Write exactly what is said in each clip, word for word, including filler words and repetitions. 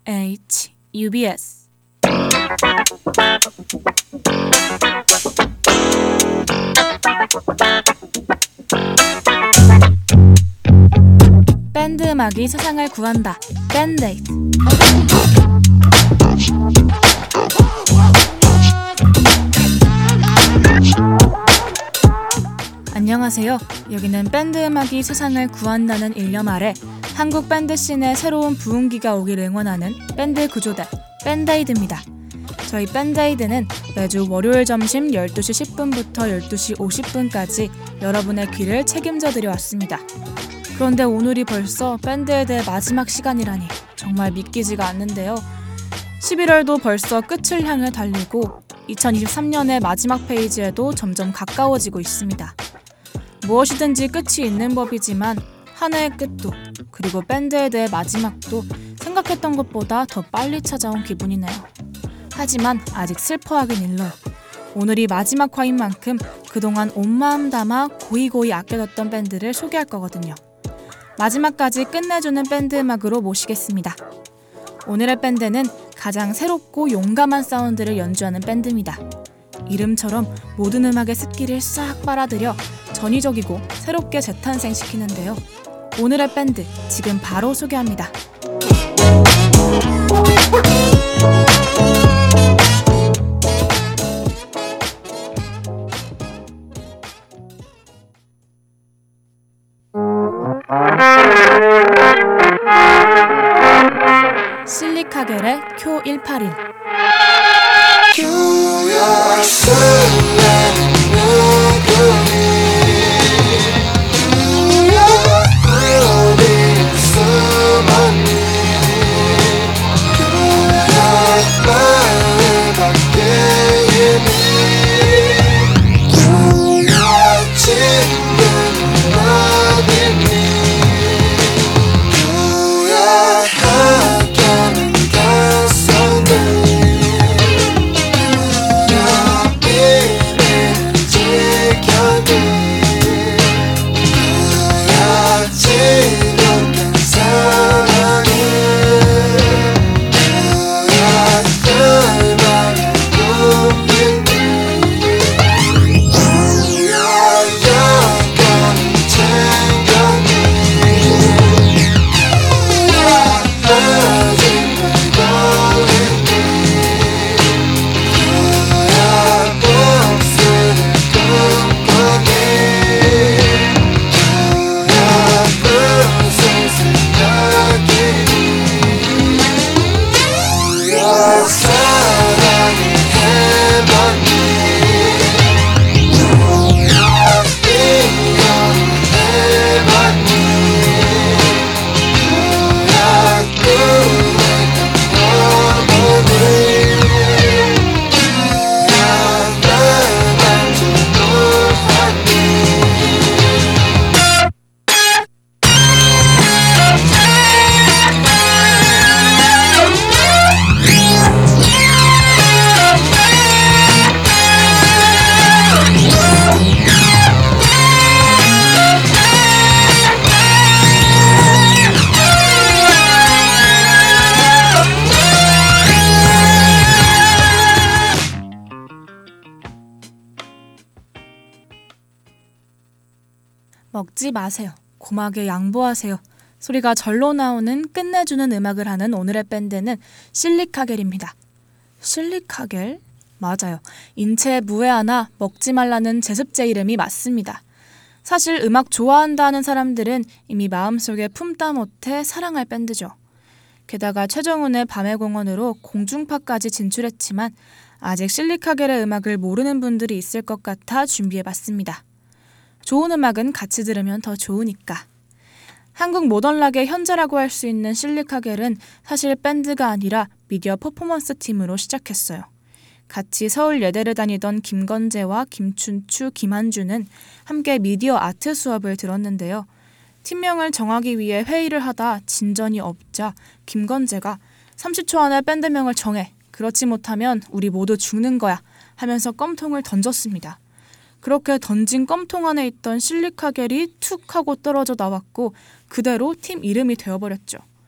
에이치 유비에스 밴드 음악이 세상을 구한다. 밴데이드. 안녕하세요. 여기는 밴드 음악이 세상을 구한다는 일념 아래 한국 밴드 씬의 새로운 부흥기가 오길 응원하는 밴드 구조대 밴데이드입니다. 저희 밴데이드는 매주 월요일 점심 열두 시 십 분부터 열두 시 오십 분까지 여러분의 귀를 책임져 드려왔습니다. 그런데 오늘이 벌써 밴데이드의 마지막 시간이라니 정말 믿기지가 않는데요. 십일월도 벌써 끝을 향해 달리고 이천이십삼 년의 마지막 페이지에도 점점 가까워지고 있습니다. 무엇이든지 끝이 있는 법이지만 한 해의 끝도 그리고 밴드에드의 마지막도 생각했던 것보다 더 빨리 찾아온 기분이네요. 하지만 아직 슬퍼하긴 일러요. 오늘이 마지막 화인 만큼 그동안 온 마음 담아 고이고이 아껴뒀던 밴드를 소개할 거거든요. 마지막까지 끝내주는 밴드 음악으로 모시겠습니다. 오늘의 밴드는 가장 새롭고 용감한 사운드를 연주하는 밴드입니다. 이름처럼 모든 음악의 습기를 싹 빨아들여 전위적이고 새롭게 재탄생시키는데요. 오늘의 밴드 지금 바로 소개합니다. 실리카겔의 쿄 백팔십일. 먹지 마세요. 고막에 양보하세요. 소리가 절로 나오는 끝내주는 음악을 하는 오늘의 밴드는 실리카겔입니다. 실리카겔? 맞아요. 인체에 무해 하나 먹지 말라는 제습제 이름이 맞습니다. 사실 음악 좋아한다 하는 사람들은 이미 마음속에 품다 못해 사랑할 밴드죠. 게다가 최정훈의 밤의 공원으로 공중파까지 진출했지만 아직 실리카겔의 음악을 모르는 분들이 있을 것 같아 준비해봤습니다. 좋은 음악은 같이 들으면 더 좋으니까. 한국 모던락의 현재라고 할 수 있는 실리카겔은 사실 밴드가 아니라 미디어 퍼포먼스 팀으로 시작했어요. 같이 서울 예대를 다니던 김건재와 김춘추, 김한주는 함께 미디어 아트 수업을 들었는데요. 팀명을 정하기 위해 회의를 하다 진전이 없자 김건재가 삼십 초 안에 밴드명을 정해. 그렇지 못하면 우리 모두 죽는 거야 하면서 껌통을 던졌습니다. 그렇게 던진 껌통 안에 있던 실리카겔이 툭 하고 떨어져 나왔고 그대로 팀 이름이 되어버렸죠.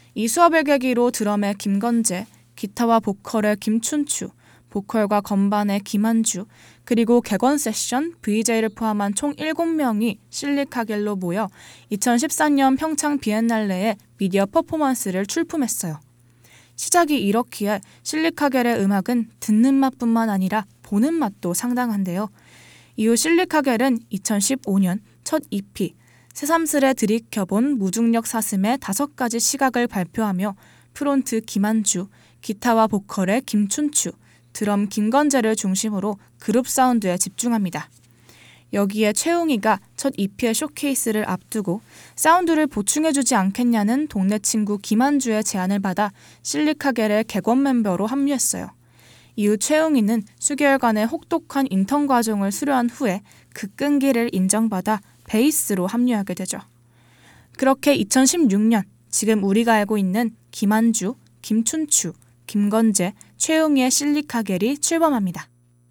이 수업을 계기로 드럼의 김건재, 기타와 보컬의 김춘추, 보컬과 건반의 김한주, 그리고 객원 세션, 브이제이를 포함한 총 일곱 명이 실리카겔로 모여 이천십사 년 평창 비엔날레에 미디어 퍼포먼스를 출품했어요. 시작이 이렇기에 실리카겔의 음악은 듣는 맛뿐만 아니라 보는 맛도 상당한데요. 이후 실리카겔은 이천십오 년 첫 이피 새삼스레 들이켜본 무중력 사슴의 다섯 가지 시각을 발표하며 프론트 김한주, 기타와 보컬의 김춘추, 드럼 김건재를 중심으로 그룹 사운드에 집중합니다. 여기에 최웅이가 첫 이피의 쇼케이스를 앞두고 사운드를 보충해주지 않겠냐는 동네 친구 김한주의 제안을 받아 실리카겔의 객원 멤버로 합류했어요. 이후 최웅이는 수개월간의 혹독한 인턴 과정을 수료한 후에 그 끈기를 인정받아 베이스로 합류하게 되죠. 그렇게 이천십육 년 지금 우리가 알고 있는 김한주, 김춘추, 김건재, 최웅이의 실리카겔이 출범합니다.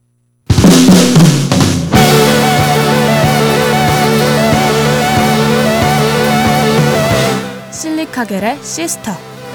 실리카겔의 시스터.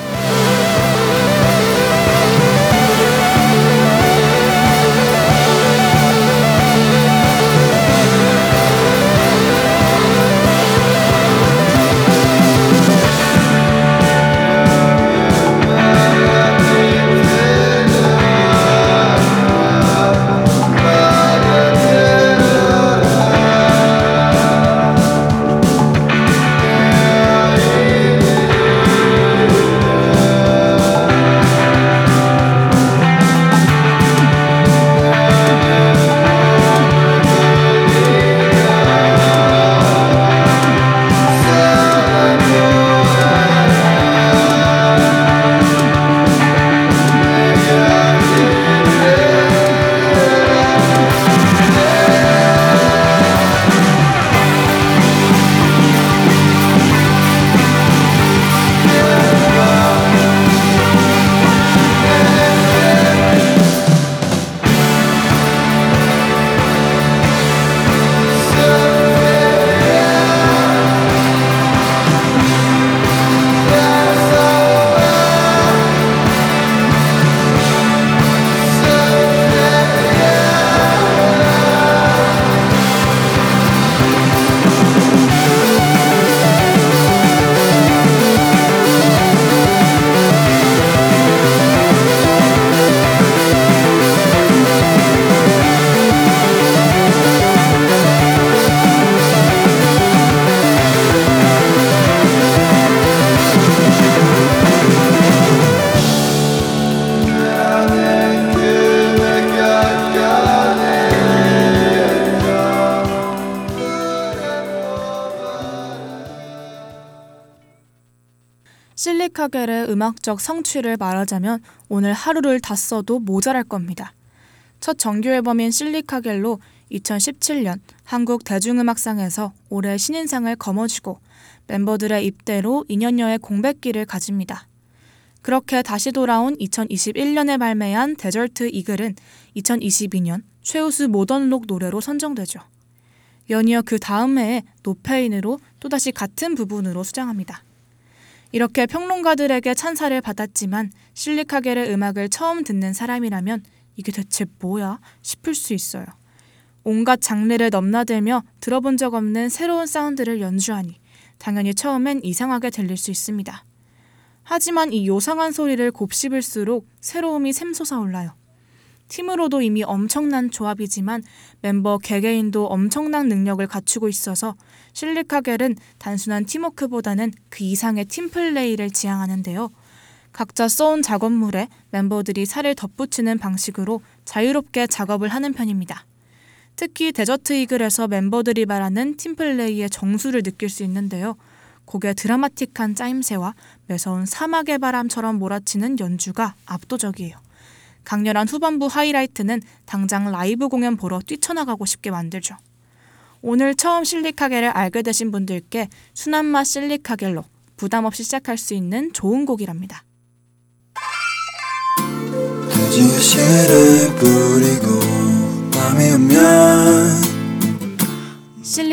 실리카겔의 음악적 성취를 말하자면 오늘 하루를 다 써도 모자랄 겁니다. 첫 정규 앨범인 실리카겔로 이천십칠 년 한국 대중음악상에서 올해 신인상을 거머쥐고 멤버들의 입대로 이 년여의 공백기를 가집니다. 그렇게 다시 돌아온 이천이십일 년에 발매한 데저트 이글은 이천이십이 년 최우수 모던록 노래로 선정되죠. 연이어 그 다음 해에 노페인으로 또다시 같은 부분으로 수장합니다. 이렇게 평론가들에게 찬사를 받았지만 실리카겔의 음악을 처음 듣는 사람이라면 이게 대체 뭐야 싶을 수 있어요. 온갖 장르를 넘나들며 들어본 적 없는 새로운 사운드를 연주하니 당연히 처음엔 이상하게 들릴 수 있습니다. 하지만 이 요상한 소리를 곱씹을수록 새로움이 샘솟아올라요. 팀으로도 이미 엄청난 조합이지만 멤버 개개인도 엄청난 능력을 갖추고 있어서 실리카겔은 단순한 팀워크보다는 그 이상의 팀플레이를 지향하는데요. 각자 써온 작업물에 멤버들이 살을 덧붙이는 방식으로 자유롭게 작업을 하는 편입니다. 특히 데저트 이글에서 멤버들이 말하는 팀플레이의 정수를 느낄 수 있는데요. 곡의 드라마틱한 짜임새와 매서운 사막의 바람처럼 몰아치는 연주가 압도적이에요. 강렬한 후반부 하이라이트는 당장 라이브 공연 보러 뛰쳐나가고 싶게 만들죠. 오늘 처음 실리카겔을 알게 되신 분들께 순한 맛 실리카겔로 부담 없이 시작할 수 있는 좋은 곡이랍니다.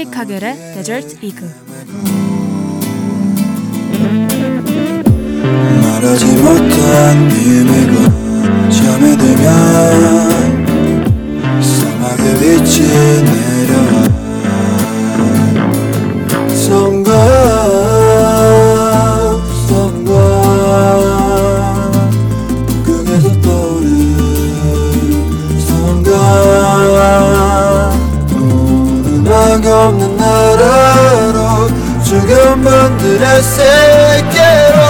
실리카겔의 데저트 이글. 말하지 못한 비밀과 잠에 들면 사막의 빛이 내려와 성광 성광 극에서 떠오른 성광 음악 없는 나라로 죽은 분들의 세계로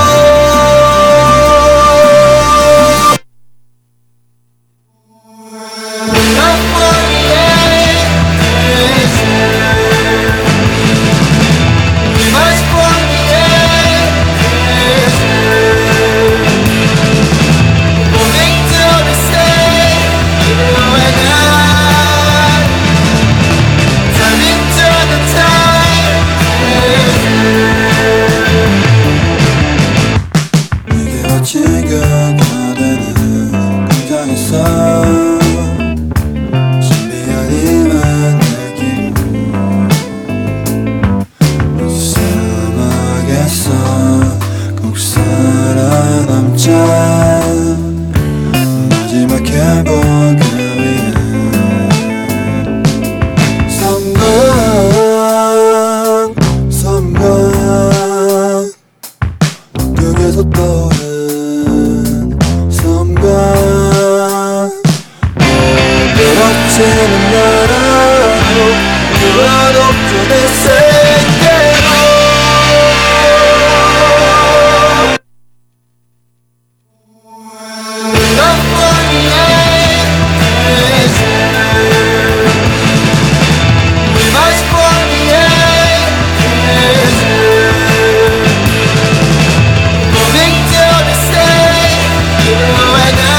지금 그대는 공장에서 준비한 힘은 내기로 이 사막에서 꼭 살아남자 마지막 행복을 위해 성공 성공 극에서 떠오른 그렇지는 나라로 그와높은 내 세계로 너뿐이야 We must forget moving to the same you and I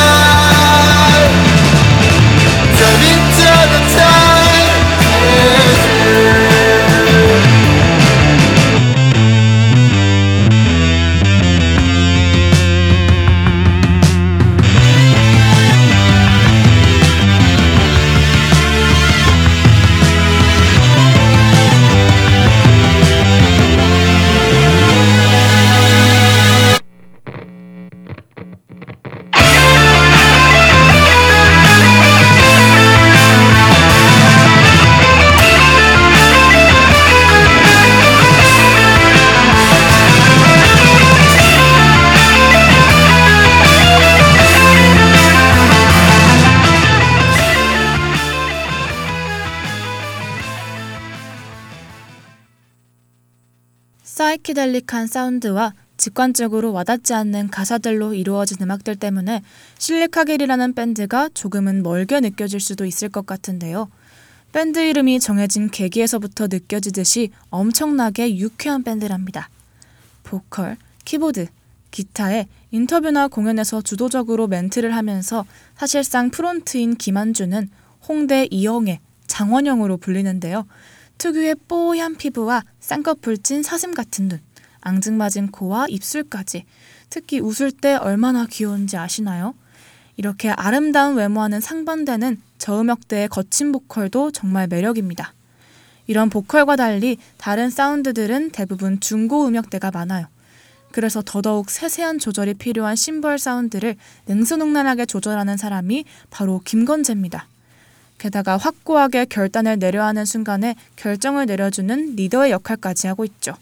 사이키델릭한 사운드와 직관적으로 와닿지 않는 가사들로 이루어진 음악들 때문에 실리카겔이라는 밴드가 조금은 멀게 느껴질 수도 있을 것 같은데요. 밴드 이름이 정해진 계기에서부터 느껴지듯이 엄청나게 유쾌한 밴드랍니다. 보컬, 키보드, 기타에 인터뷰나 공연에서 주도적으로 멘트를 하면서 사실상 프론트인 김한주는 홍대 이영애, 장원영으로 불리는데요. 특유의 뽀얀 피부와 쌍꺼풀 찐 사슴 같은 눈, 앙증맞은 코와 입술까지, 특히 웃을 때 얼마나 귀여운지 아시나요? 이렇게 아름다운 외모와는 상반되는 저음역대의 거친 보컬도 정말 매력입니다. 이런 보컬과 달리 다른 사운드들은 대부분 중고 음역대가 많아요. 그래서 더더욱 세세한 조절이 필요한 심벌 사운드를 능수능란하게 조절하는 사람이 바로 김건재입니다. 게다가 확고하게 결단을 내려야 하는 순간에 결정을 내려주는 리더의 역할까지 하고 있죠.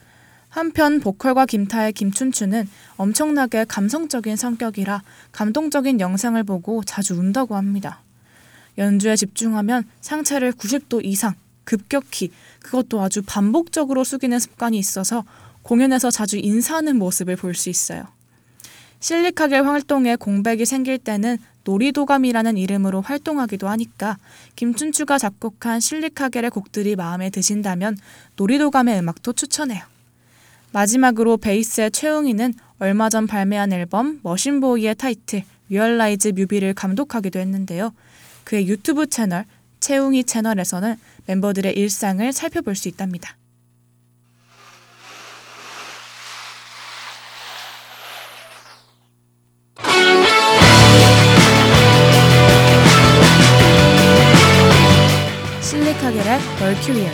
한편 보컬과 김타의 김춘추는 엄청나게 감성적인 성격이라 감동적인 영상을 보고 자주 운다고 합니다. 연주에 집중하면 상체를 구십 도 이상, 급격히, 그것도 아주 반복적으로 숙이는 습관이 있어서 공연에서 자주 인사하는 모습을 볼 수 있어요. 실리카겔 활동에 공백이 생길 때는 놀이도감이라는 이름으로 활동하기도 하니까 김춘추가 작곡한 실리카겔의 곡들이 마음에 드신다면 놀이도감의 음악도 추천해요. 마지막으로 베이스의 최웅이는 얼마 전 발매한 앨범 머신보이의 타이틀 리얼라이즈 뮤비를 감독하기도 했는데요. 그의 유튜브 채널 최웅이 채널에서는 멤버들의 일상을 살펴볼 수 있답니다. 실리카겔의 멀큐리얼.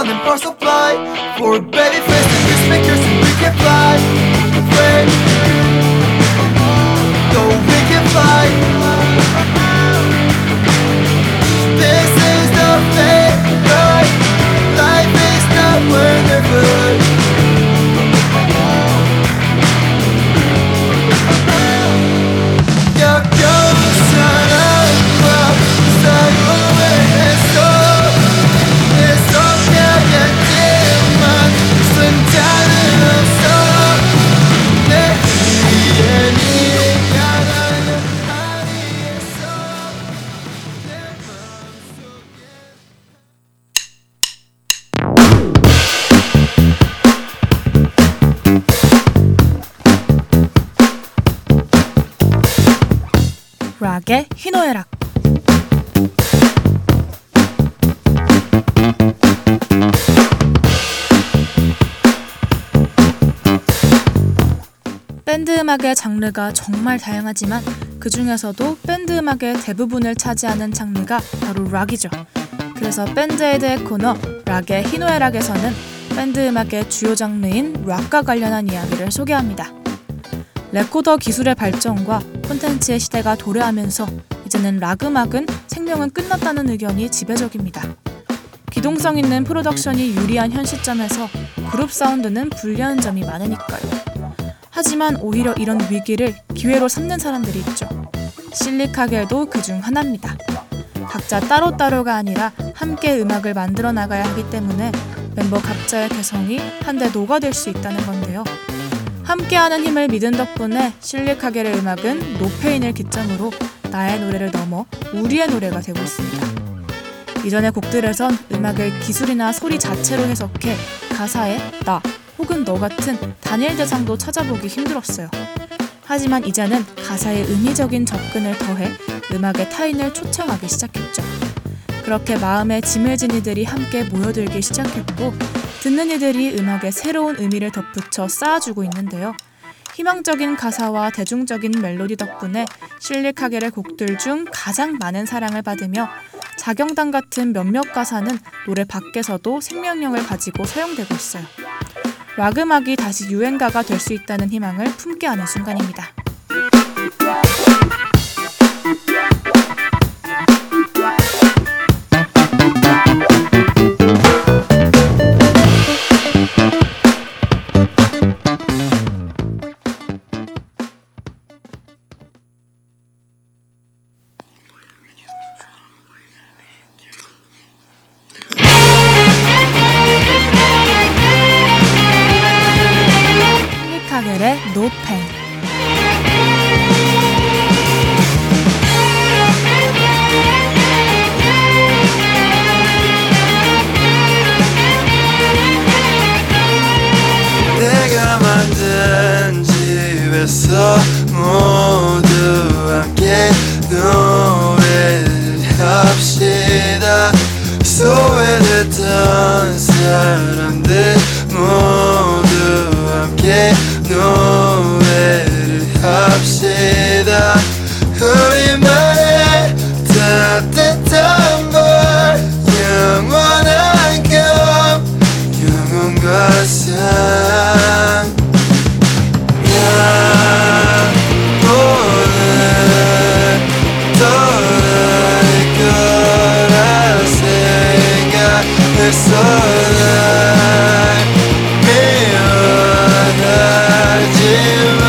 on and parts of fly. For baby face and this pictures and we can fly. Wait, go we can fly. This is the fate, right? Life is not wonderful. 락의 희노애락. 밴드 음악의 장르가 정말 다양하지만 그 중에서도 밴드 음악의 대부분을 차지하는 장르가 바로 락이죠. 그래서 밴드에이드의 코너 락의 희노애락에서는 밴드 음악의 주요 장르인 락과 관련한 이야기를 소개합니다. 레코더 기술의 발전과 콘텐츠의 시대가 도래하면서 이제는 락 음악은 생명은 끝났다는 의견이 지배적입니다. 기동성 있는 프로덕션이 유리한 현 시점에서 그룹 사운드는 불리한 점이 많으니까요. 하지만 오히려 이런 위기를 기회로 삼는 사람들이 있죠. 실리카겔도 그중 하나입니다. 각자 따로따로가 아니라 함께 음악을 만들어 나가야 하기 때문에 멤버 각자의 개성이 한데 녹아들 수 있다는 건데요. 함께하는 힘을 믿은 덕분에 실리카겔의 음악은 노페인을 기점으로 나의 노래를 넘어 우리의 노래가 되고 있습니다. 이전의 곡들에선 음악을 기술이나 소리 자체로 해석해 가사에 나 혹은 너 같은 단일 대상도 찾아보기 힘들었어요. 하지만 이제는 가사에 의미적인 접근을 더해 음악의 타인을 초청하기 시작했죠. 그렇게 마음에 짐을 진 이들이 함께 모여들기 시작했고 듣는 이들이 음악에 새로운 의미를 덧붙여 쌓아주고 있는데요. 희망적인 가사와 대중적인 멜로디 덕분에 실리카겔의 곡들 중 가장 많은 사랑을 받으며 자경단 같은 몇몇 가사는 노래 밖에서도 생명력을 가지고 사용되고 있어요. 락 음악이 다시 유행가가 될 수 있다는 희망을 품게 하는 순간입니다. 실리카겔의 No Pain. 내가 만든 집에서 모두 함께 노래를 합시다. 소외됐던 사람들 모두 함께 노래를 합시다. 우리만의 따뜻한 걸 영원한 금 영혼과 사랑 오늘 떠날 거라 생각했어. 날 미워하지마.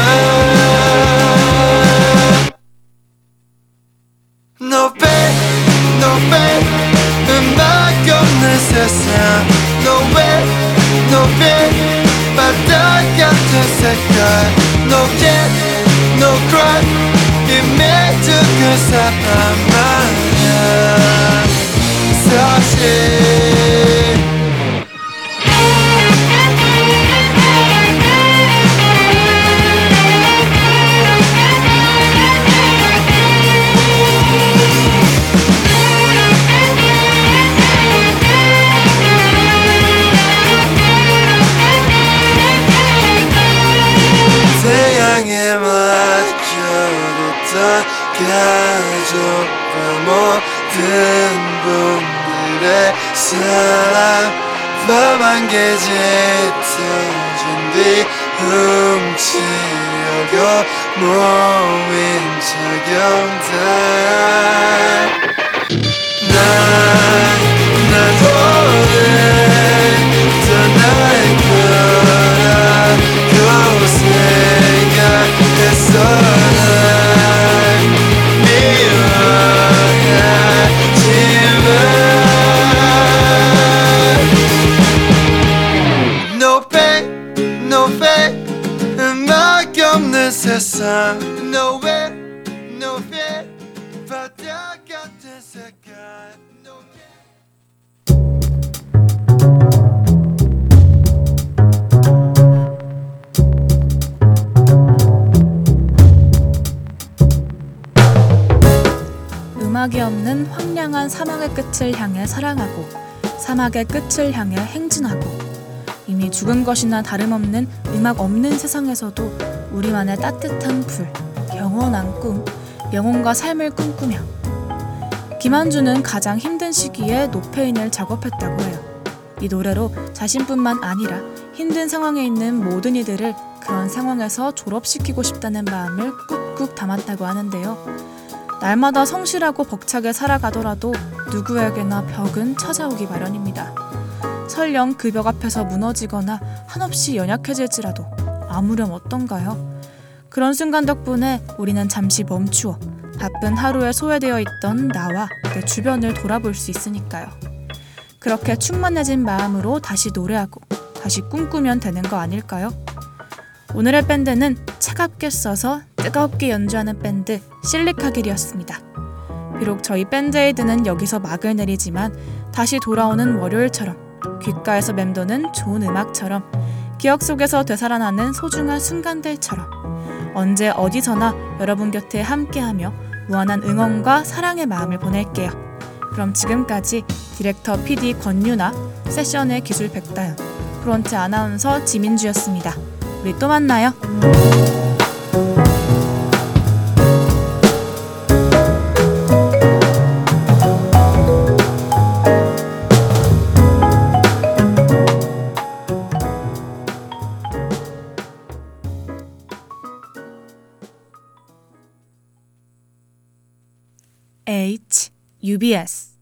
No pain, no pain. 음악 없는 세상. No way, no pain. 바다 같은 색깔. No get, no cry. 이미 죽은 사람만이야 사실. 태양에 맞춰뒀던 가족과 모든 분들의 사랑 맘 한 개 짙어진 뒤 훔치려고 모인 적용다 난 오늘 떠날 거라고 생각했어 날 미워하지만 No pain, no fate 음악 없는 세상 No way, no fear 바다 같은 색깔 No 음악이 없는 황량한 사막의 끝을 향해 사랑하고 사막의 끝을 향해 행진하고 이미 죽은 것이나 다름없는 음악 없는 세상에서도 우리만의 따뜻한 불, 영원한 꿈, 영혼과 삶을 꿈꾸며 김한주는 가장 힘든 시기에 노페인을 작업했다고 해요. 이 노래로 자신뿐만 아니라 힘든 상황에 있는 모든 이들을 그런 상황에서 졸업시키고 싶다는 마음을 꾹꾹 담았다고 하는데요. 날마다 성실하고 벅차게 살아가더라도 누구에게나 벽은 찾아오기 마련입니다. 설령 그 벽 앞에서 무너지거나 한없이 연약해질지라도 아무렴 어떤가요? 그런 순간 덕분에 우리는 잠시 멈추어 바쁜 하루에 소외되어 있던 나와 내 주변을 돌아볼 수 있으니까요. 그렇게 충만해진 마음으로 다시 노래하고 다시 꿈꾸면 되는 거 아닐까요? 오늘의 밴드는 차갑게 써서 뜨겁게 연주하는 밴드 실리카길이었습니다. 비록 저희 밴드에이드는 여기서 막을 내리지만 다시 돌아오는 월요일처럼 귓가에서 맴도는 좋은 음악처럼 기억 속에서 되살아나는 소중한 순간들처럼 언제 어디서나 여러분 곁에 함께하며 무한한 응원과 사랑의 마음을 보낼게요. 그럼 지금까지 디렉터 피디 권유나, 세션의 기술 백다연, 프론트 아나운서 지민주였습니다. 우리 또 만나요. H, 유비에스